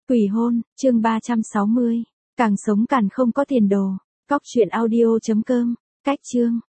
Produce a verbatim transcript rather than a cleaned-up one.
Quỷ hôn, chương ba trăm sáu mươi. Càng sống càng không có tiền đồ. Cóc truyện audio chấm com. Cách chương.